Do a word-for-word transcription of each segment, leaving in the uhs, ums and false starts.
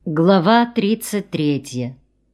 Глава тридцать третья.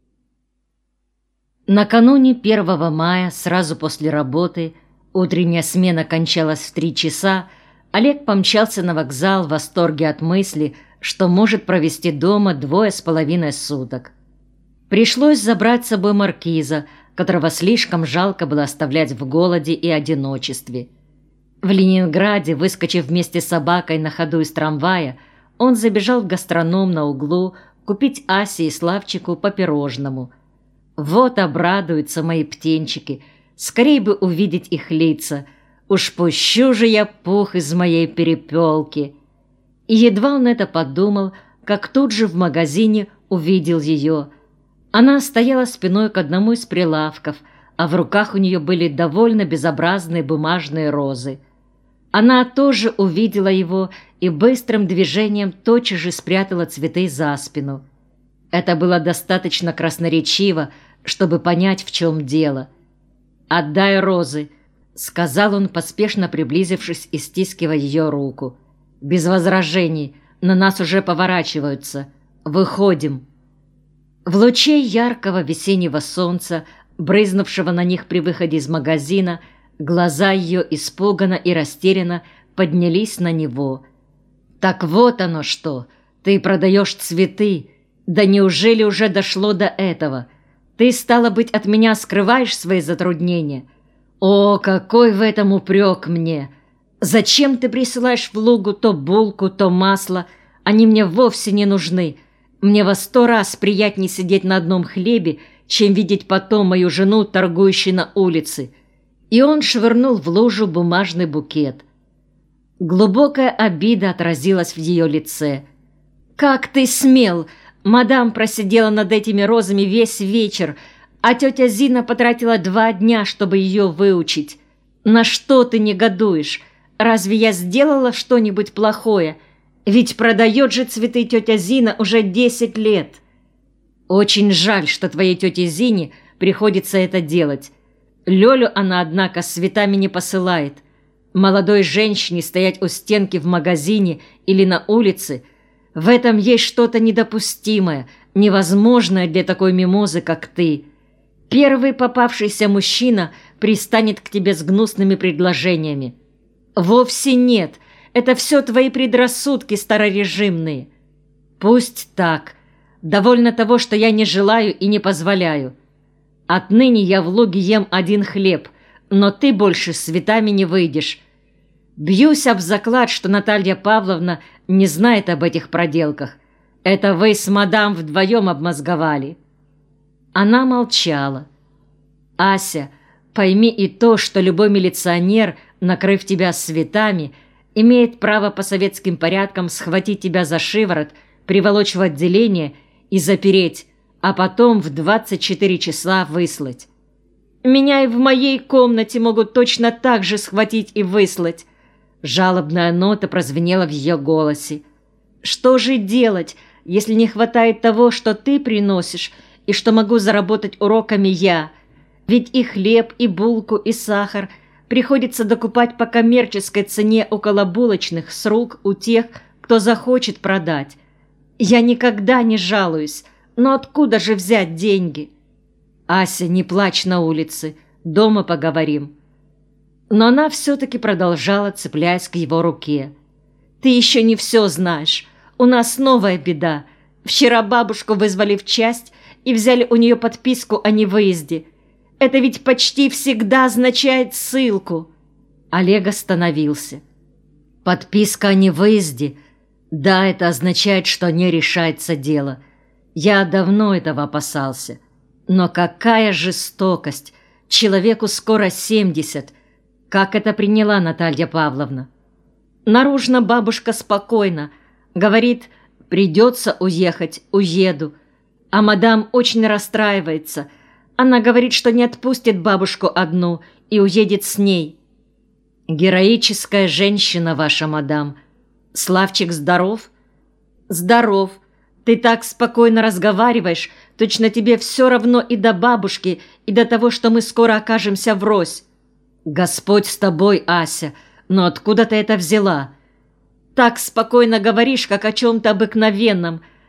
Накануне первого мая, сразу после работы, утренняя смена кончалась в три часа, Олег помчался на вокзал в восторге от мысли, что может провести дома двое с половиной суток. Пришлось забрать с собой маркиза, которого слишком жалко было оставлять в голоде и одиночестве. В Ленинграде, выскочив вместе с собакой на ходу из трамвая, он забежал в гастроном на углу купить Асе и Славчику по пирожному. Вот обрадуются мои птенчики, скорей бы увидеть их лица. Уж пущу же я пух из моей перепелки. И едва он это подумал, как тут же в магазине увидел ее. Она стояла спиной к одному из прилавков, а в руках у нее были довольно безобразные бумажные розы. Она тоже увидела его и быстрым движением тотчас же спрятала цветы за спину. Это было достаточно красноречиво, чтобы понять, в чем дело. «Отдай розы», — сказал он, поспешно приблизившись и стискивая ее руку. «Без возражений, на нас уже поворачиваются. Выходим». В луче яркого весеннего солнца, брызнувшего на них при выходе из магазина, глаза ее испуганно и растерянно поднялись на него. «Так вот оно что! Ты продаешь цветы! Да неужели уже дошло до этого? Ты, стало быть, от меня скрываешь свои затруднения? О, какой в этом упрек мне! Зачем ты присылаешь в Лугу то булку, то масло? Они мне вовсе не нужны. Мне во сто раз приятнее сидеть на одном хлебе, чем видеть потом мою жену, торгующей на улице». И он швырнул в лужу бумажный букет. Глубокая обида отразилась в ее лице. «Как ты смел! Мадам просидела над этими розами весь вечер, а тетя Зина потратила два дня, чтобы ее выучить. На что ты негодуешь? Разве я сделала что-нибудь плохое? Ведь продает же цветы тетя Зина уже десять лет. Очень жаль, что твоей тете Зине приходится это делать. Лёлю она, однако, с цветами не посылает. Молодой женщине стоять у стенки в магазине или на улице — в этом есть что-то недопустимое, невозможное для такой мимозы, как ты. Первый попавшийся мужчина пристанет к тебе с гнусными предложениями. Вовсе нет, это все твои предрассудки старорежимные. Пусть так. Довольно того, что я не желаю и не позволяю. Отныне я в Луге ем один хлеб, но ты больше с цветами не выйдешь. Бьюсь об заклад, что Наталья Павловна не знает об этих проделках. Это вы с мадам вдвоем обмозговали». Она молчала. «Ася, пойми и то, что любой милиционер, накрыв тебя цветами, имеет право по советским порядкам схватить тебя за шиворот, приволочь в отделение и запереть, а потом в двадцать четыре часа выслать. Меня и в моей комнате могут точно так же схватить и выслать». Жалобная нота прозвенела в ее голосе. «Что же делать, если не хватает того, что ты приносишь, и что могу заработать уроками я? Ведь и хлеб, и булку, и сахар приходится докупать по коммерческой цене около булочных с рук у тех, кто захочет продать. Я никогда не жалуюсь, но откуда же взять деньги?» «Ася, не плачь на улице, дома поговорим». Но она все-таки продолжала, цепляясь к его руке. «Ты еще не все знаешь. У нас новая беда. Вчера бабушку вызвали в часть и взяли у нее подписку о невыезде. Это ведь почти всегда означает ссылку». Олег остановился. «Подписка о невыезде? Да, это означает, что не решается дело. Я давно этого опасался. Но какая жестокость! Человеку скоро семьдесят. Как это приняла Наталья Павловна?» Наружно бабушка спокойна. Говорит, придется уехать, уеду. А мадам очень расстраивается. Она говорит, что не отпустит бабушку одну и уедет с ней. «Героическая женщина ваша мадам. Славчик здоров?» «Здоров. Ты так спокойно разговариваешь, точно тебе все равно и до бабушки, и до того, что мы скоро окажемся врозь». «Господь с тобой, Ася, но откуда ты это взяла?» «Так спокойно говоришь, как о чем-то обыкновенном.